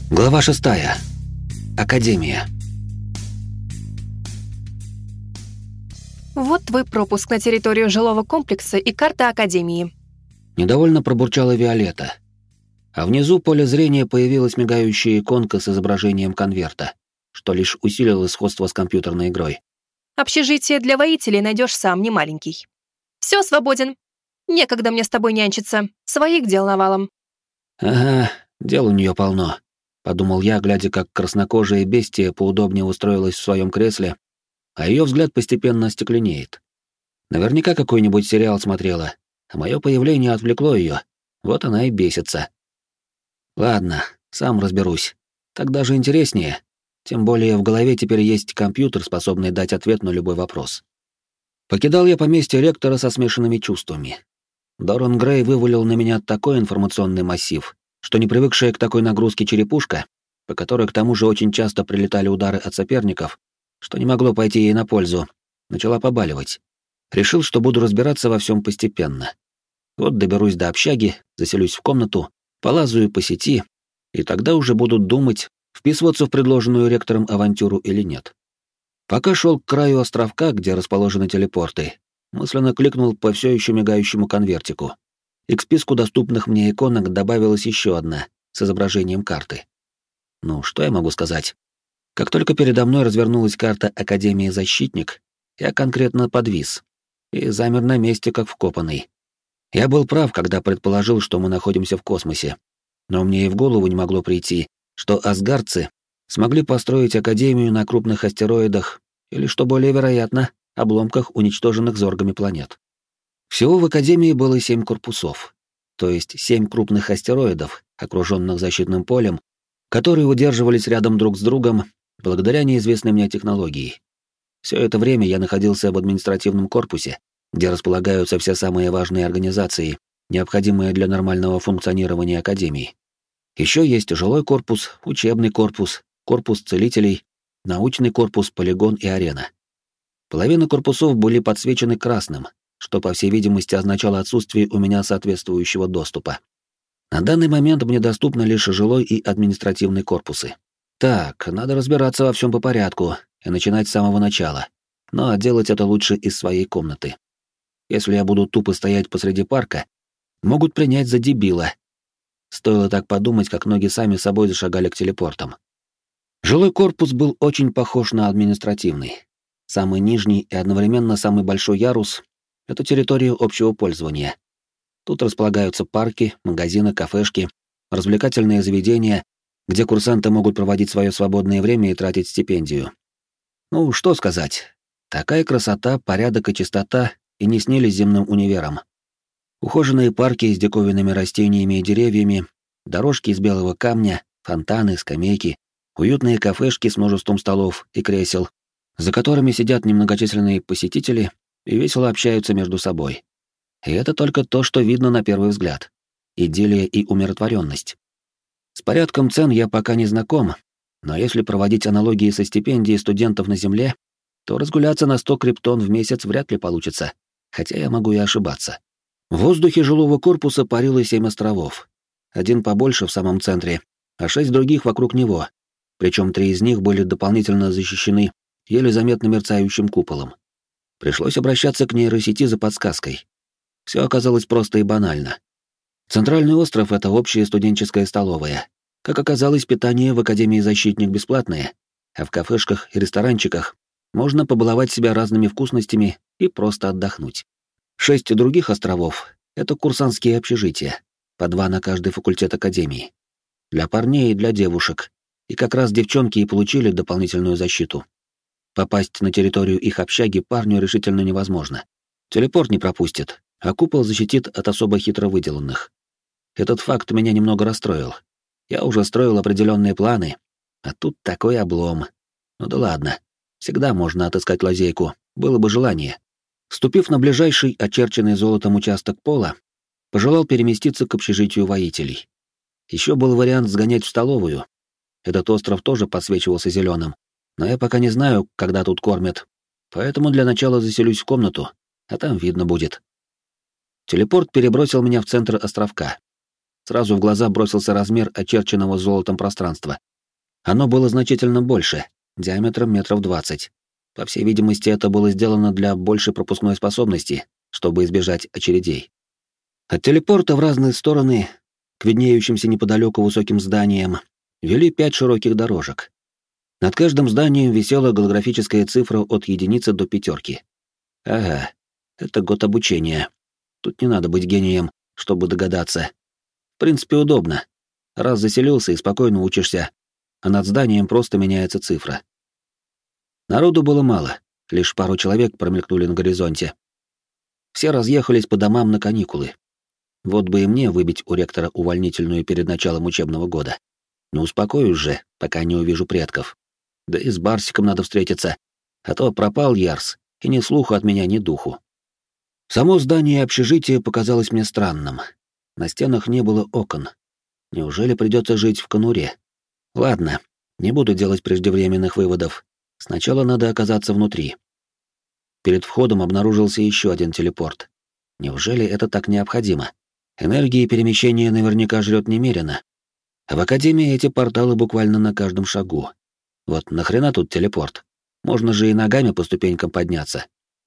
Глава 6. Академия. Вот твой пропуск на территорию жилого комплекса и карта Академии. Недовольно пробурчала Виолетта. А внизу поля зрения появилась мигающая иконка с изображением конверта, что лишь усилило сходство с компьютерной игрой. Общежитие для воителей найдешь сам, не маленький. Все, свободен. Некогда мне с тобой нянчиться. Своих дел навалом. Ага, дел у нее полно, подумал я, глядя, как краснокожая бестия поудобнее устроилась в своем кресле, а ее взгляд постепенно остекленеет. Наверняка какой-нибудь сериал смотрела, а мое появление отвлекло ее. Вот она и бесится. Ладно, сам разберусь. Так даже интереснее. Тем более в голове теперь есть компьютер, способный дать ответ на любой вопрос. Покидал я поместье ректора со смешанными чувствами. Доран Грей вывалил на меня такой информационный массив, что не привыкшая к такой нагрузке черепушка, по которой к тому же очень часто прилетали удары от соперников, что не могло пойти ей на пользу, начала побаливать. Решил, что буду разбираться во всем постепенно. Вот доберусь до общаги, заселюсь в комнату, полазаю по сети, и тогда уже буду думать, вписываться в предложенную ректором авантюру или нет. Пока шел к краю островка, где расположены телепорты, мысленно кликнул по все еще мигающему конвертику. И к списку доступных мне иконок добавилась еще одна, с изображением карты. Ну, что я могу сказать? Как только передо мной развернулась карта Академии Защитник, я конкретно подвис и замер на месте, как вкопанный. Я был прав, когда предположил, что мы находимся в космосе, но мне и в голову не могло прийти, что асгардцы смогли построить Академию на крупных астероидах или, что более вероятно, обломках уничтоженных зоргами планет. Всего в Академии было 7 корпусов, то есть 7 крупных астероидов, окруженных защитным полем, которые удерживались рядом друг с другом благодаря неизвестной мне технологии. Все это время я находился в административном корпусе, где располагаются все самые важные организации, необходимые для нормального функционирования Академии. Еще есть жилой корпус, учебный корпус, корпус целителей, научный корпус, полигон и арена. Половина корпусов были подсвечены красным, что, по всей видимости, означало отсутствие у меня соответствующего доступа. На данный момент мне доступны лишь жилой и административный корпусы. Так, надо разбираться во всем по порядку и начинать с самого начала, но делать это лучше из своей комнаты. Если я буду тупо стоять посреди парка, могут принять за дебила. Стоило так подумать, как ноги сами собой зашагали к телепортам. Жилой корпус был очень похож на административный. Самый нижний и одновременно самый большой ярус — это территория общего пользования. Тут располагаются парки, магазины, кафешки, развлекательные заведения, где курсанты могут проводить свое свободное время и тратить стипендию. Ну, что сказать. Такая красота, порядок и чистота и не снились земным универам. Ухоженные парки с диковинными растениями и деревьями, дорожки из белого камня, фонтаны, скамейки, уютные кафешки с множеством столов и кресел, за которыми сидят немногочисленные посетители и весело общаются между собой. И это только то, что видно на первый взгляд. Идиллия и умиротворенность. С порядком цен я пока не знаком, но если проводить аналогии со стипендией студентов на Земле, то разгуляться на 100 криптон в месяц вряд ли получится, хотя я могу и ошибаться. В воздухе жилого корпуса парило 7 островов. Один побольше в самом центре, а 6 других вокруг него, причем 3 из них были дополнительно защищены еле заметно мерцающим куполом. Пришлось обращаться к нейросети за подсказкой. Все оказалось просто и банально. Центральный остров — это общая студенческая столовая. Как оказалось, питание в Академии Защитник бесплатное, а в кафешках и ресторанчиках можно побаловать себя разными вкусностями и просто отдохнуть. 6 других островов — это курсантские общежития, по 2 на каждый факультет Академии. Для парней и для девушек. И как раз девчонки и получили дополнительную защиту. Попасть на территорию их общаги парню решительно невозможно. Телепорт не пропустит, а купол защитит от особо хитро выделанных. Этот факт меня немного расстроил. Я уже строил определенные планы, а тут такой облом. Ну да ладно, всегда можно отыскать лазейку, было бы желание. Вступив на ближайший, очерченный золотом участок пола, пожелал переместиться к общежитию воителей. Еще был вариант сгонять в столовую. Этот остров тоже подсвечивался зеленым, но я пока не знаю, когда тут кормят, поэтому для начала заселюсь в комнату, а там видно будет. Телепорт перебросил меня в центр островка. сразу в глаза бросился размер очерченного золотом пространства. Оно было значительно больше, диаметром метров 20. По всей видимости, это было сделано для большей пропускной способности, чтобы избежать очередей. От телепорта в разные стороны, к виднеющимся неподалеку высоким зданиям, вели 5 широких дорожек. Над каждым зданием висела голографическая цифра от единицы до 5. Ага, это год обучения. Тут не надо быть гением, чтобы догадаться. В принципе, удобно. Раз заселился и спокойно учишься, а над зданием просто меняется цифра. Народу было мало, лишь пару человек промелькнули на горизонте. Все разъехались по домам на каникулы. Вот бы и мне выбить у ректора увольнительную перед началом учебного года. Не успокоюсь же, пока не увижу предков. Да и с Барсиком надо встретиться, а то пропал Ярс, и ни слуху от меня, ни духу. Само здание общежития показалось мне странным. На стенах не было окон. Неужели придется жить в конуре? Ладно, не буду делать преждевременных выводов. Сначала надо оказаться внутри. Перед входом обнаружился еще один телепорт. Неужели это так необходимо? Энергии перемещения наверняка жрет немерено. А в Академии эти порталы буквально на каждом шагу. Вот нахрена тут телепорт? Можно же и ногами по ступенькам подняться.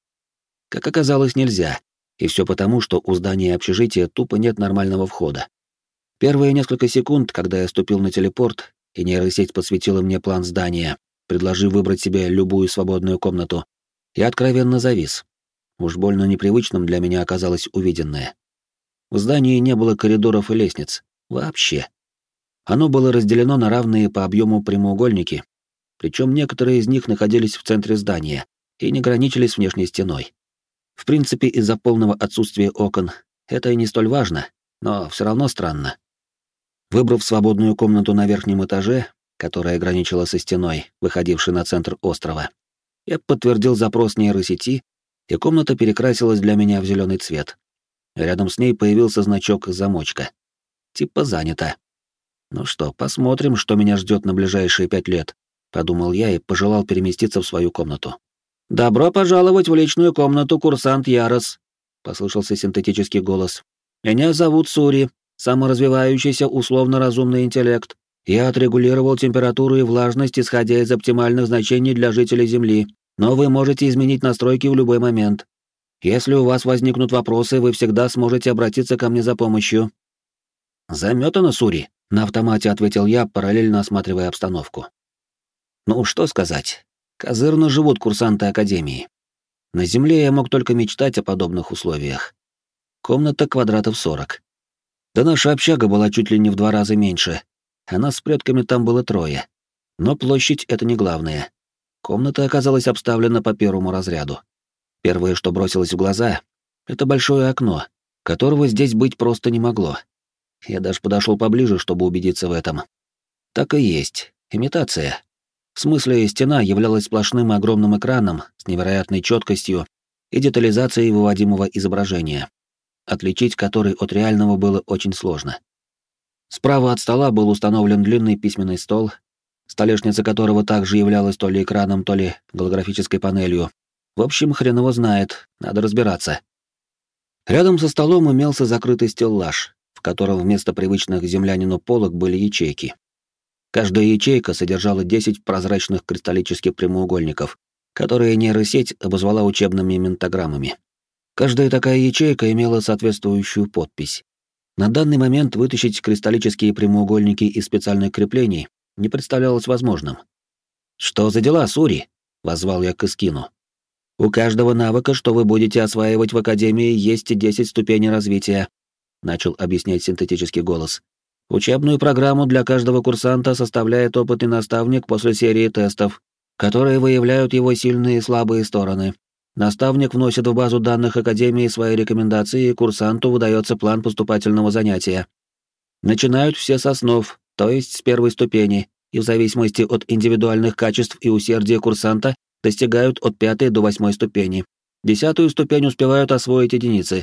Как оказалось, нельзя. И все потому, что у здания общежития тупо нет нормального входа. Первые несколько секунд, когда я ступил на телепорт, и нейросеть подсветила мне план здания, предложив выбрать себе любую свободную комнату, я откровенно завис. Уж больно непривычным для меня оказалось увиденное. В здании не было коридоров и лестниц. Вообще. Оно было разделено на равные по объему прямоугольники, причем некоторые из них находились в центре здания и не граничились внешней стеной. В принципе, из-за полного отсутствия окон это и не столь важно, но все равно странно. Выбрав свободную комнату на верхнем этаже, которая граничила со стеной, выходившей на центр острова, я подтвердил запрос нейросети, и комната перекрасилась для меня в зеленый цвет. Рядом с ней появился значок «Замочка». Типа занято. Ну что, посмотрим, что меня ждет на ближайшие 5 лет, подумал я и пожелал переместиться в свою комнату. «Добро пожаловать в личную комнату, курсант Ярос», — послышался синтетический голос. «Меня зовут Сури, саморазвивающийся условно-разумный интеллект. Я отрегулировал температуру и влажность, исходя из оптимальных значений для жителей Земли, но вы можете изменить настройки в любой момент. Если у вас возникнут вопросы, вы всегда сможете обратиться ко мне за помощью». «Заметано, Сури», — на автомате ответил я, параллельно осматривая обстановку. Ну, что сказать. Козырно живут курсанты Академии. На Земле я мог только мечтать о подобных условиях. Комната квадратов 40. Да наша общага была чуть ли не в 2 раза меньше, а нас с предками там было 3. Но площадь — это не главное. Комната оказалась обставлена по первому разряду. Первое, что бросилось в глаза, — это большое окно, которого здесь быть просто не могло. Я даже подошел поближе, чтобы убедиться в этом. Так и есть. Имитация. В смысле, стена являлась сплошным огромным экраном с невероятной четкостью и детализацией выводимого изображения, отличить который от реального было очень сложно. Справа от стола был установлен длинный письменный стол, столешница которого также являлась то ли экраном, то ли голографической панелью. В общем, хрен его знает, надо разбираться. Рядом со столом имелся закрытый стеллаж, в котором вместо привычных землянину полок были ячейки. Каждая ячейка содержала 10 прозрачных кристаллических прямоугольников, которые нейросеть обозвала учебными ментограммами. Каждая такая ячейка имела соответствующую подпись. На данный момент вытащить кристаллические прямоугольники из специальных креплений не представлялось возможным. «Что за дела, Сури?» — воззвал я к Искину. «У каждого навыка, что вы будете осваивать в Академии, есть 10 ступеней развития», — начал объяснять синтетический голос. «Учебную программу для каждого курсанта составляет опытный наставник после серии тестов, которые выявляют его сильные и слабые стороны. Наставник вносит в базу данных Академии свои рекомендации, и курсанту выдается план поступательного занятия. Начинают все с основ, то есть с 1 ступени, и в зависимости от индивидуальных качеств и усердия курсанта достигают от 5 до 8 ступени. 10-ю ступень успевают освоить единицы».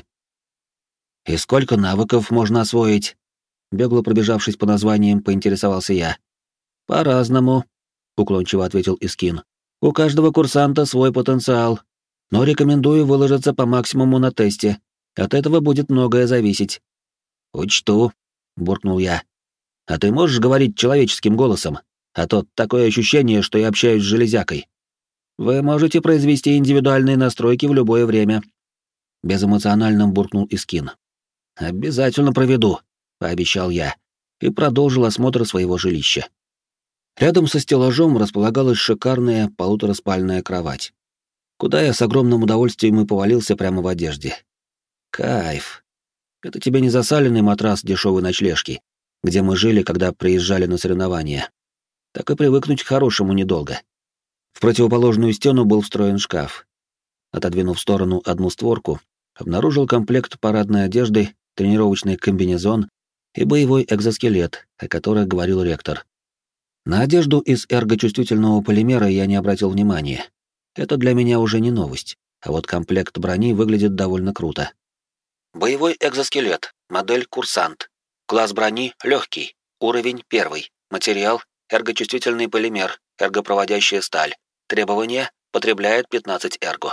«И сколько навыков можно освоить?» Бегло пробежавшись по названиям, поинтересовался я. «По-разному», — уклончиво ответил Искин. «У каждого курсанта свой потенциал, но рекомендую выложиться по максимуму на тесте. От этого будет многое зависеть». «Учту», буркнул я. «А ты можешь говорить человеческим голосом? А то такое ощущение, что я общаюсь с железякой». «Вы можете произвести индивидуальные настройки в любое время», — безэмоционально буркнул Искин. «Обязательно проведу», — пообещал я, и продолжил осмотр своего жилища. Рядом со стеллажом располагалась шикарная полутораспальная кровать, куда я с огромным удовольствием и повалился прямо в одежде. Кайф. Это тебе не засаленный матрас дешевой ночлежки, где мы жили, когда приезжали на соревнования. Так и привыкнуть к хорошему недолго. В противоположную стену был встроен шкаф. Отодвинув в сторону одну створку, обнаружил комплект парадной одежды, тренировочный комбинезон и боевой экзоскелет, о которых говорил ректор. На одежду из эргочувствительного полимера я не обратил внимания. Это для меня уже не новость, а вот комплект брони выглядит довольно круто. Боевой экзоскелет, модель «Курсант». Класс брони легкий, уровень 1. Материал эргочувствительный полимер, эргопроводящая сталь. Требования потребляет 15 эрго.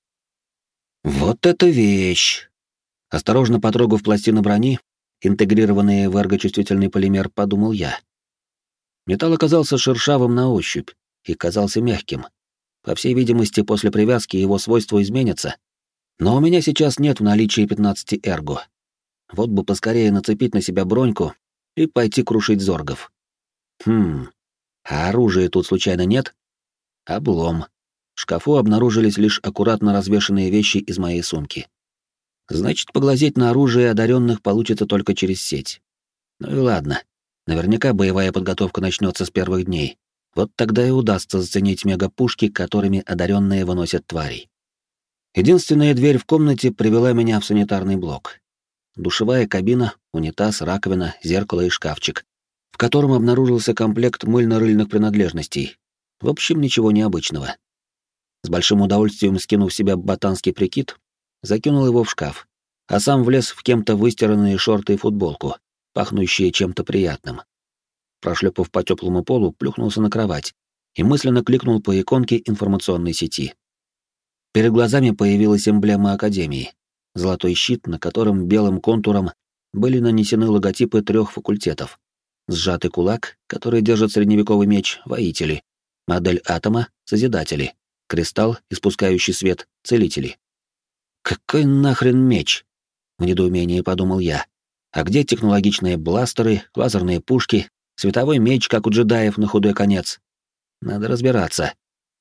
Вот это вещь! Осторожно потрогав пластины брони, интегрированные в эргочувствительный полимер, подумал я. Металл оказался шершавым на ощупь и казался мягким. По всей видимости, после привязки его свойства изменятся. Но у меня сейчас нет в наличии 15 эрго. Вот бы поскорее нацепить на себя броньку и пойти крушить зоргов. А оружия тут случайно нет? Облом. В шкафу обнаружились лишь аккуратно развешанные вещи из моей сумки. Значит, поглазеть на оружие одаренных получится только через сеть. Ну и ладно. Наверняка боевая подготовка начнется с первых дней. Вот тогда и удастся заценить мегапушки, которыми одаренные выносят тварей. Единственная дверь в комнате привела меня в санитарный блок. Душевая кабина, унитаз, раковина, зеркало и шкафчик, в котором обнаружился комплект мыльно-рыльных принадлежностей. В общем, ничего необычного. С большим удовольствием скинув в себя ботанский прикид, закинул его в шкаф, а сам влез в кем-то выстиранные шорты и футболку, пахнущие чем-то приятным. Прошлепав по теплому полу, плюхнулся на кровать и мысленно кликнул по иконке информационной сети. Перед глазами появилась эмблема Академии. Золотой щит, на котором белым контуром были нанесены логотипы 3 факультетов. Сжатый кулак, который держит средневековый меч, воители. Модель атома, созидатели. Кристалл, испускающий свет, целители. «Какой нахрен меч?» — в недоумении подумал я. «А где технологичные бластеры, лазерные пушки, световой меч, как у джедаев на худой конец? Надо разбираться».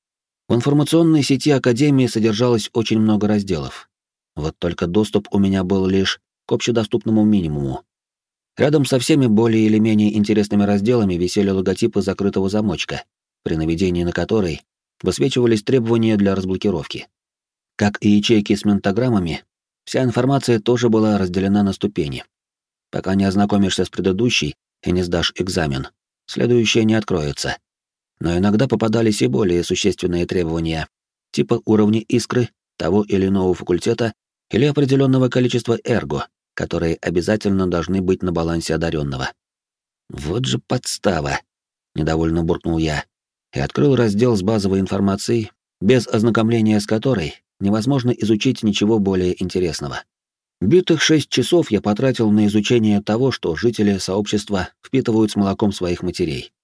В информационной сети Академии содержалось очень много разделов. Вот только доступ у меня был лишь к общедоступному минимуму. Рядом со всеми более или менее интересными разделами висели логотипы закрытого замочка, при наведении на который высвечивались требования для разблокировки. Как и ячейки с ментограммами, вся информация тоже была разделена на ступени. Пока не ознакомишься с предыдущей и не сдашь экзамен, следующее не откроется. Но иногда попадались и более существенные требования, типа уровня искры, того или иного факультета или определенного количества эрго, которые обязательно должны быть на балансе одаренного. Вот же подстава, недовольно буркнул я и открыл раздел с базовой информацией, без ознакомления с которой невозможно изучить ничего более интересного. Битых 6 часов я потратил на изучение того, что жители сообщества впитывают с молоком своих матерей.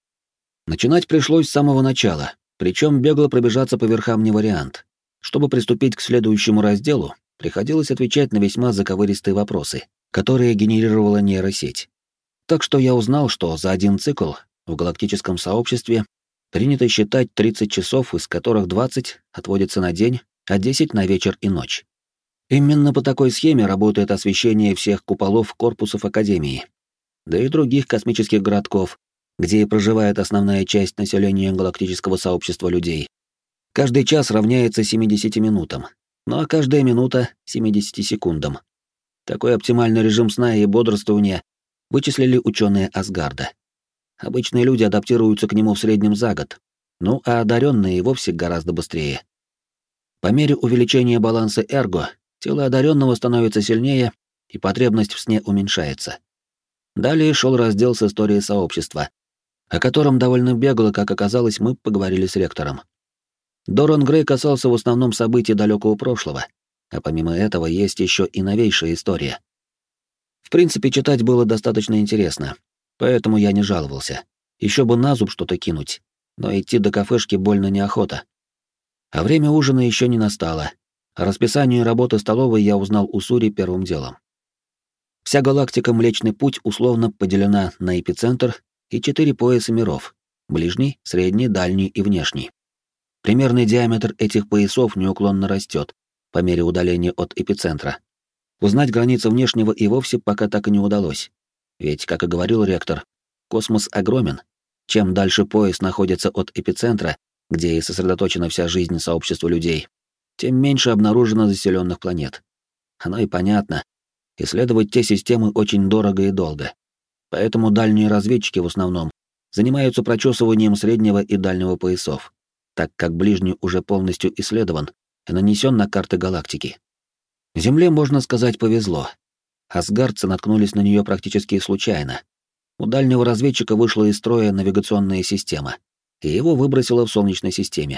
Начинать пришлось с самого начала, причем бегло пробежаться по верхам не вариант. Чтобы приступить к следующему разделу, приходилось отвечать на весьма заковыристые вопросы, которые генерировала нейросеть. Так что я узнал, что за один цикл в галактическом сообществе принято считать 30 часов, из которых 20 отводятся на день, а 10 на вечер и ночь. Именно по такой схеме работает освещение всех куполов корпусов Академии, да и других космических городков, где и проживает основная часть населения галактического сообщества людей. Каждый час равняется 70 минутам, ну а каждая минута — 70 секундам. Такой оптимальный режим сна и бодрствования вычислили ученые Асгарда. Обычные люди адаптируются к нему в среднем за год, ну а одаренные и вовсе гораздо быстрее. По мере увеличения баланса эрго, тело одаренного становится сильнее, и потребность в сне уменьшается. Далее шел раздел с историей сообщества, о котором довольно бегло, как оказалось, мы поговорили с ректором. Доран Грей касался в основном событий далекого прошлого, а помимо этого есть еще и новейшая история. В принципе, читать было достаточно интересно, поэтому я не жаловался. Еще бы на зуб что-то кинуть, но идти до кафешки больно неохота. А время ужина еще не настало. О расписании работы столовой я узнал у Сури первым делом. Вся галактика Млечный Путь условно поделена на эпицентр и 4 пояса миров: ближний, средний, дальний и внешний. Примерный диаметр этих поясов неуклонно растет по мере удаления от эпицентра. Узнать границы внешнего и вовсе пока так и не удалось. Ведь, как и говорил ректор, космос огромен. Чем дальше пояс находится от эпицентра, где и сосредоточена вся жизнь сообщества людей, тем меньше обнаружено заселенных планет. Оно и понятно. Исследовать те системы очень дорого и долго. Поэтому дальние разведчики в основном занимаются прочесыванием среднего и дальнего поясов, так как ближний уже полностью исследован и нанесен на карты галактики. Земле, можно сказать, повезло. Асгардцы наткнулись на нее практически случайно. У дальнего разведчика вышла из строя навигационная система, и его выбросило в Солнечной системе.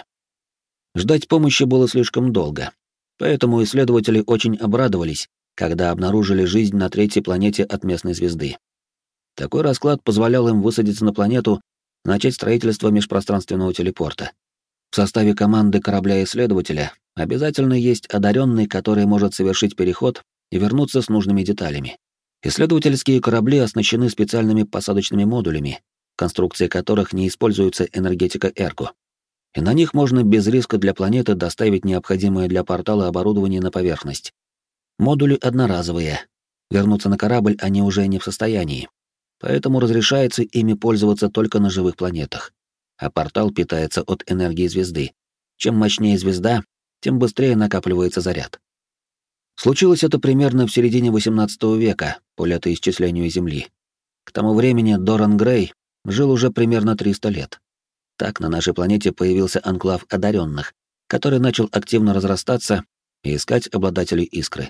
Ждать помощи было слишком долго, поэтому исследователи очень обрадовались, когда обнаружили жизнь на третьей планете от местной звезды. Такой расклад позволял им высадиться на планету, начать строительство межпространственного телепорта. В составе команды корабля-исследователя обязательно есть одаренный, который может совершить переход и вернуться с нужными деталями. Исследовательские корабли оснащены специальными посадочными модулями, в конструкции которых не используется энергетика Эрго. И на них можно без риска для планеты доставить необходимое для портала оборудование на поверхность. Модули одноразовые. Вернуться на корабль они уже не в состоянии. Поэтому разрешается ими пользоваться только на живых планетах. А портал питается от энергии звезды. Чем мощнее звезда, тем быстрее накапливается заряд. Случилось это примерно в середине XVIII века, по летоисчислению Земли. К тому времени Доран Грей жил уже примерно 300 лет. Так на нашей планете появился анклав одаренных, который начал активно разрастаться и искать обладателей искры.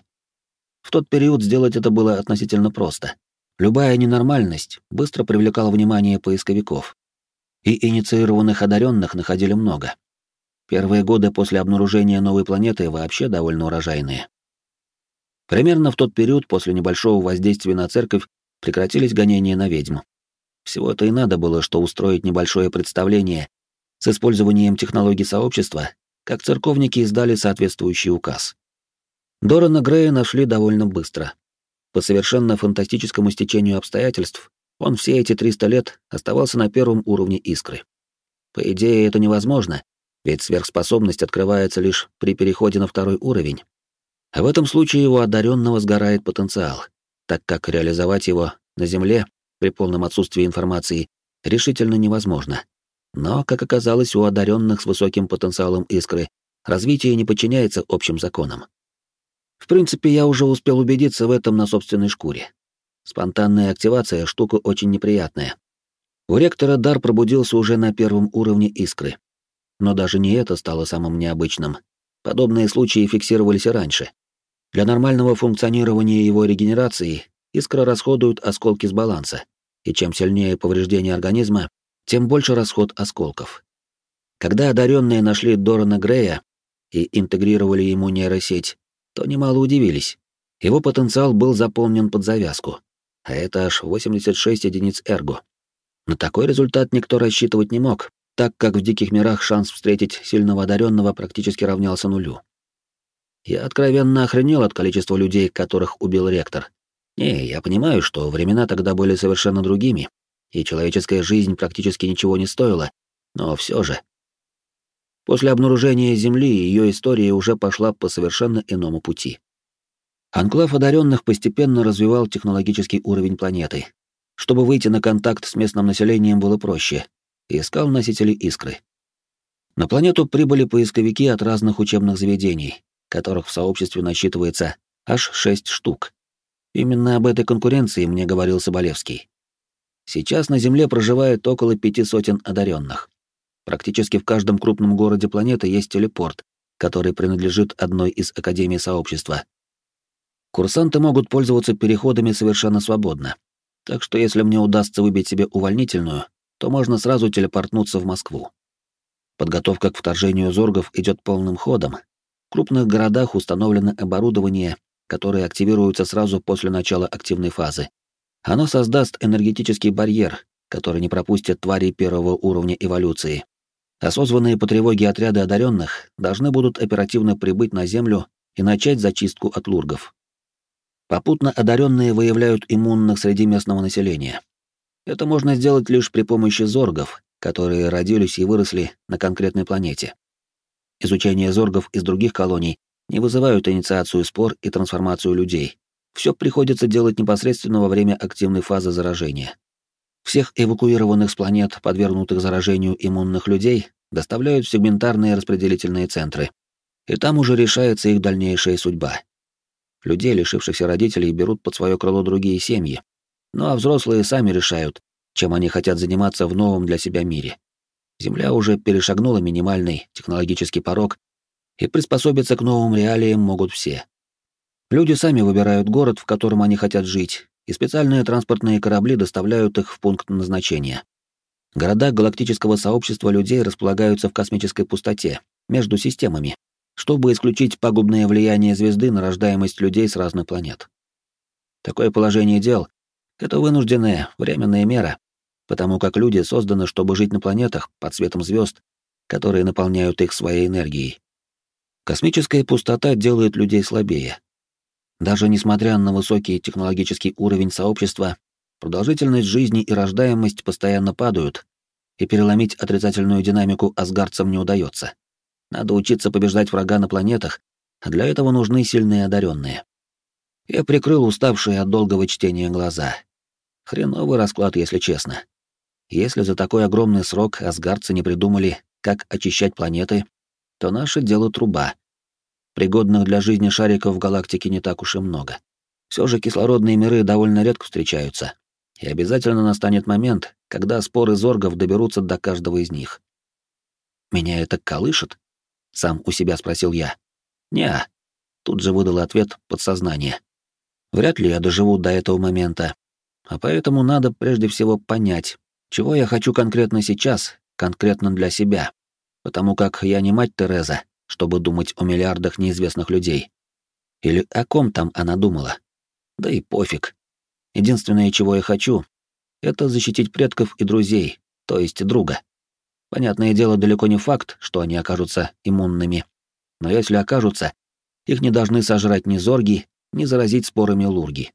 В тот период сделать это было относительно просто. Любая ненормальность быстро привлекала внимание поисковиков. И инициированных одаренных находили много. Первые годы после обнаружения новой планеты вообще довольно урожайные. Примерно в тот период после небольшого воздействия на церковь прекратились гонения на ведьм. Всего-то и надо было, что устроить небольшое представление с использованием технологий сообщества, как церковники издали соответствующий указ. Дорана Грея нашли довольно быстро. По совершенно фантастическому стечению обстоятельств он все эти 300 лет оставался на первом уровне искры. По идее, это невозможно, ведь сверхспособность открывается лишь при переходе на второй уровень. А в этом случае у одаренного сгорает потенциал, так как реализовать его на Земле при полном отсутствии информации решительно невозможно. Но, как оказалось, у одаренных с высоким потенциалом искры развитие не подчиняется общим законам. В принципе, я уже успел убедиться в этом на собственной шкуре. Спонтанная активация — штука очень неприятная. У ректора дар пробудился уже на первом уровне искры. Но даже не это стало самым необычным. Подобные случаи фиксировались и раньше. Для нормального функционирования его регенерации искра расходует осколки с баланса, и чем сильнее повреждение организма, тем больше расход осколков. Когда одаренные нашли Дорана Грея и интегрировали ему нейросеть, то немало удивились. Его потенциал был заполнен под завязку, а это аж 86 единиц эрго. На такой результат никто рассчитывать не мог, так как в диких мирах шанс встретить сильного одаренного практически равнялся нулю. Я откровенно охренел от количества людей, которых убил ректор. Не, я понимаю, что времена тогда были совершенно другими, и человеческая жизнь практически ничего не стоила, но все же. После обнаружения Земли ее история уже пошла по совершенно иному пути. Анклав одаренных постепенно развивал технологический уровень планеты. Чтобы выйти на контакт с местным населением было проще, и искал носители искры. На планету прибыли поисковики от разных учебных заведений, которых в сообществе насчитывается аж 6 штук. Именно об этой конкуренции мне говорил Соболевский. Сейчас на Земле проживает около 500 одаренных. Практически в каждом крупном городе планеты есть телепорт, который принадлежит одной из академий сообщества. Курсанты могут пользоваться переходами совершенно свободно. Так что если мне удастся выбить себе увольнительную, то можно сразу телепортнуться в Москву. Подготовка к вторжению зоргов идет полным ходом. В крупных городах установлено оборудование, которые активируются сразу после начала активной фазы. Оно создаст энергетический барьер, который не пропустит тварей первого уровня эволюции. А созванные по тревоге отряды одаренных должны будут оперативно прибыть на Землю и начать зачистку от лургов. Попутно одаренные выявляют иммунных среди местного населения. Это можно сделать лишь при помощи зоргов, которые родились и выросли на конкретной планете. Изучение зоргов из других колоний не вызывают инициацию спор и трансформацию людей. Все приходится делать непосредственно во время активной фазы заражения. Всех эвакуированных с планет, подвергнутых заражению иммунных людей, доставляют в сегментарные распределительные центры. И там уже решается их дальнейшая судьба. Людей, лишившихся родителей, берут под свое крыло другие семьи. Ну а взрослые сами решают, чем они хотят заниматься в новом для себя мире. Земля уже перешагнула минимальный технологический порог, и приспособиться к новым реалиям могут все. Люди сами выбирают город, в котором они хотят жить, и специальные транспортные корабли доставляют их в пункт назначения. Города галактического сообщества людей располагаются в космической пустоте, между системами, чтобы исключить пагубное влияние звезды на рождаемость людей с разных планет. Такое положение дел — это вынужденная, временная мера, потому как люди созданы, чтобы жить на планетах под светом звезд, которые наполняют их своей энергией. Космическая пустота делает людей слабее. Даже несмотря на высокий технологический уровень сообщества, продолжительность жизни и рождаемость постоянно падают, и переломить отрицательную динамику асгардцам не удается. Надо учиться побеждать врага на планетах, а для этого нужны сильные одаренные. Я прикрыл уставшие от долгого чтения глаза. Хреновый расклад, если честно. Если за такой огромный срок асгардцы не придумали, как очищать планеты, то наше дело труба. Пригодных для жизни шариков в галактике не так уж и много. Все же кислородные миры довольно редко встречаются, и обязательно настанет момент, когда споры зоргов доберутся до каждого из них. «Меня это колышет?» — сам у себя спросил я. «Неа», — тут же выдал ответ подсознание. «Вряд ли я доживу до этого момента, а поэтому надо прежде всего понять, чего я хочу конкретно сейчас, конкретно для себя, потому как я не мать Тереза, чтобы думать о миллиардах неизвестных людей. Или о ком там она думала. Да и пофиг. Единственное, чего я хочу, это защитить предков и друзей, то есть друга. Понятное дело, далеко не факт, что они окажутся иммунными. Но если окажутся, их не должны сожрать ни зорги, ни заразить спорами лурги.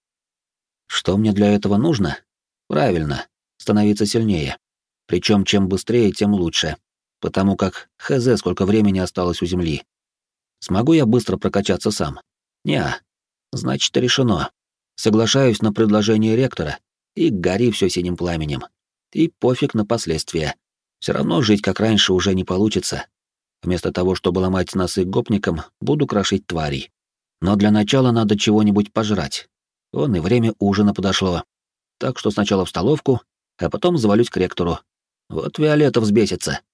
Что мне для этого нужно? Правильно, становиться сильнее. Причем чем быстрее, тем лучше. Потому как хз, сколько времени осталось у Земли. Смогу я быстро прокачаться сам? Неа. Значит, решено. Соглашаюсь на предложение ректора, и гори все синим пламенем. И пофиг на последствия. Все равно жить как раньше уже не получится. Вместо того, чтобы ломать носы гопникам, буду крошить тварей. Но для начала надо чего-нибудь пожрать. Вон и время ужина подошло. Так что сначала в столовку, а потом завалюсь к ректору. Вот Виолетта взбесится.